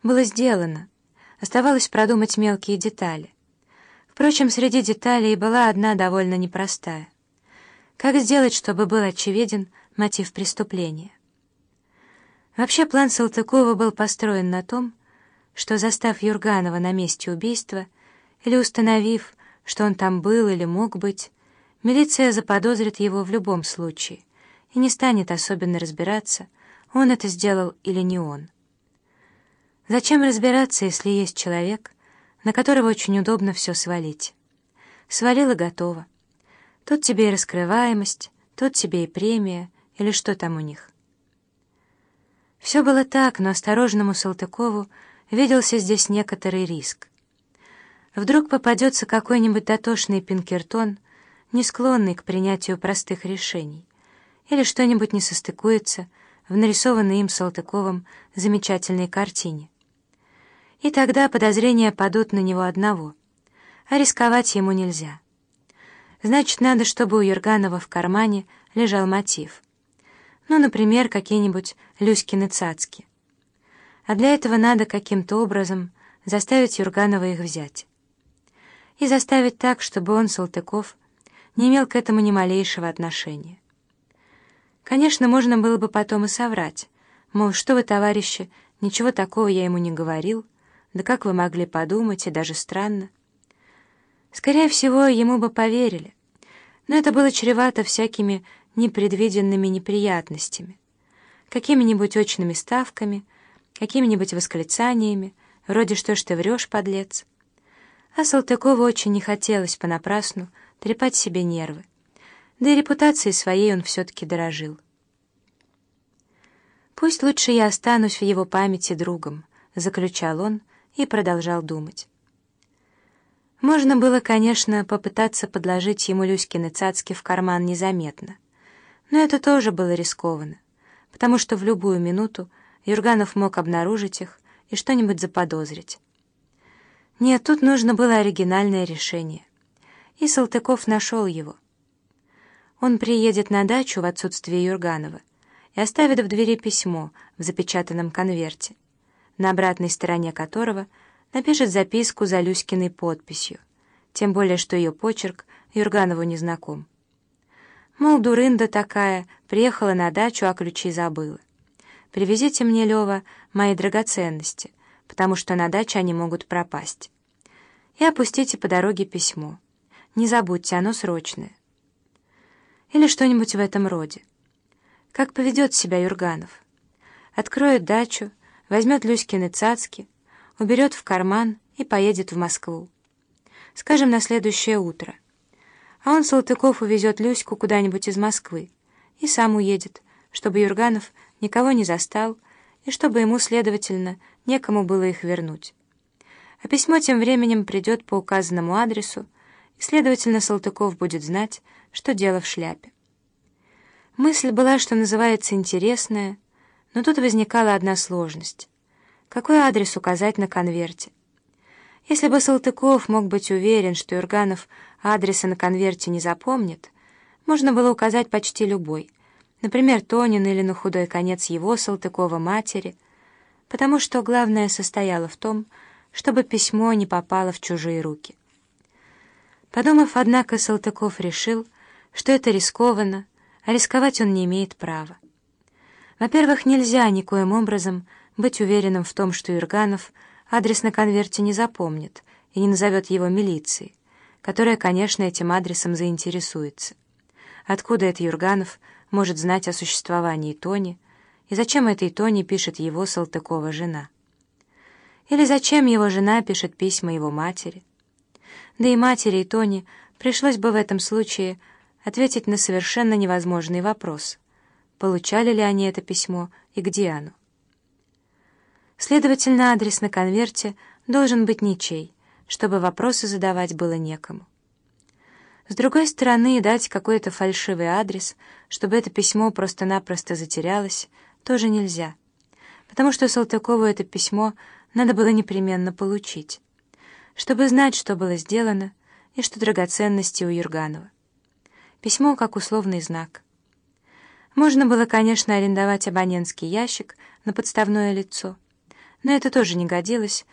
было сделано. Оставалось продумать мелкие детали. Впрочем, среди деталей была одна довольно непростая. Как сделать, чтобы был очевиден мотив преступления? Вообще, план Салтыкова был построен на том, что, застав Юрганова на месте убийства или установив, что он там был или мог быть, милиция заподозрит его в любом случае и не станет особенно разбираться, он это сделал или не он. Зачем разбираться, если есть человек, на которого очень удобно все свалить? Свалил и готово. Тут тебе и раскрываемость, тут тебе и премия, или что там у них. Все было так, но осторожному Салтыкову виделся здесь некоторый риск. Вдруг попадется какой-нибудь дотошный Пинкертон, не склонный к принятию простых решений, или что-нибудь не состыкуется в нарисованной им Салтыковым замечательной картине. И тогда подозрения падут на него одного, а рисковать ему нельзя. Значит, надо, чтобы у Юрганова в кармане лежал мотив. Ну, например, какие-нибудь Люськины цацки. А для этого надо каким-то образом заставить Юрганова их взять. И заставить так, чтобы он, Салтыков, не имел к этому ни малейшего отношения. Конечно, можно было бы потом и соврать, мол, что вы, товарищи, ничего такого я ему не говорил, да как вы могли подумать, и даже странно. Скорее всего, ему бы поверили, но это было чревато всякими непредвиденными неприятностями, какими-нибудь очными ставками, какими-нибудь восклицаниями, вроде «что ж ты врешь, подлец?». А Салтыкову очень не хотелось понапрасну трепать себе нервы, да и репутацией своей он все-таки дорожил. «Пусть лучше я останусь в его памяти другом», — заключал он и продолжал думать. Можно было, конечно, попытаться подложить ему Люськины цацки в карман незаметно, но это тоже было рискованно, потому что в любую минуту Юрганов мог обнаружить их и что-нибудь заподозрить. Нет, тут нужно было оригинальное решение, и Салтыков нашел его. Он приедет на дачу в отсутствие Юрганова и оставит в двери письмо в запечатанном конверте, на обратной стороне которого напишет записку за Люськиной подписью, тем более что ее почерк Юрганову не знаком. Мол, дурында такая, приехала на дачу, а ключи забыла. Привезите мне, Лева, мои драгоценности, потому что на даче они могут пропасть. И опустите по дороге письмо. Не забудьте, оно срочное. Или что-нибудь в этом роде. Как поведет себя Юрганов? Откроет дачу, возьмет Люськины цацки, уберет в карман и поедет в Москву. Скажем, на следующее утро. А он, Салтыков, увезет Люську куда-нибудь из Москвы и сам уедет, чтобы Юрганов никого не застал и чтобы ему, следовательно, некому было их вернуть. А письмо тем временем придет по указанному адресу, и, следовательно, Салтыков будет знать, что дело в шляпе. Мысль была, что называется, интересная, но тут возникала одна сложность. Какой адрес указать на конверте? Если бы Салтыков мог быть уверен, что Юрганов адреса на конверте не запомнит, можно было указать почти любой, например, Тонин или на худой конец его, Салтыкова, матери, потому что главное состояло в том, чтобы письмо не попало в чужие руки. Подумав, однако, Салтыков решил, что это рискованно, а рисковать он не имеет права. Во-первых, нельзя никоим образом быть уверенным в том, что Юрганов адрес на конверте не запомнит и не назовет его милиции, которая, конечно, этим адресом заинтересуется. Откуда это Юрганов может знать о существовании Тони, и зачем этой Тони пишет его, Салтыкова, жена? Или зачем его жена пишет письма его матери? Да и матери, и Тони пришлось бы в этом случае ответить на совершенно невозможный вопрос: получали ли они это письмо и где оно. Следовательно, адрес на конверте должен быть ничей, чтобы вопросы задавать было некому. С другой стороны, дать какой-то фальшивый адрес, чтобы это письмо просто-напросто затерялось, тоже нельзя, потому что Салтыкову это письмо надо было непременно получить, чтобы знать, что было сделано и что драгоценности у Юрганова. Письмо как условный знак. Можно было, конечно, арендовать абонентский ящик на подставное лицо, Но это тоже не годилось,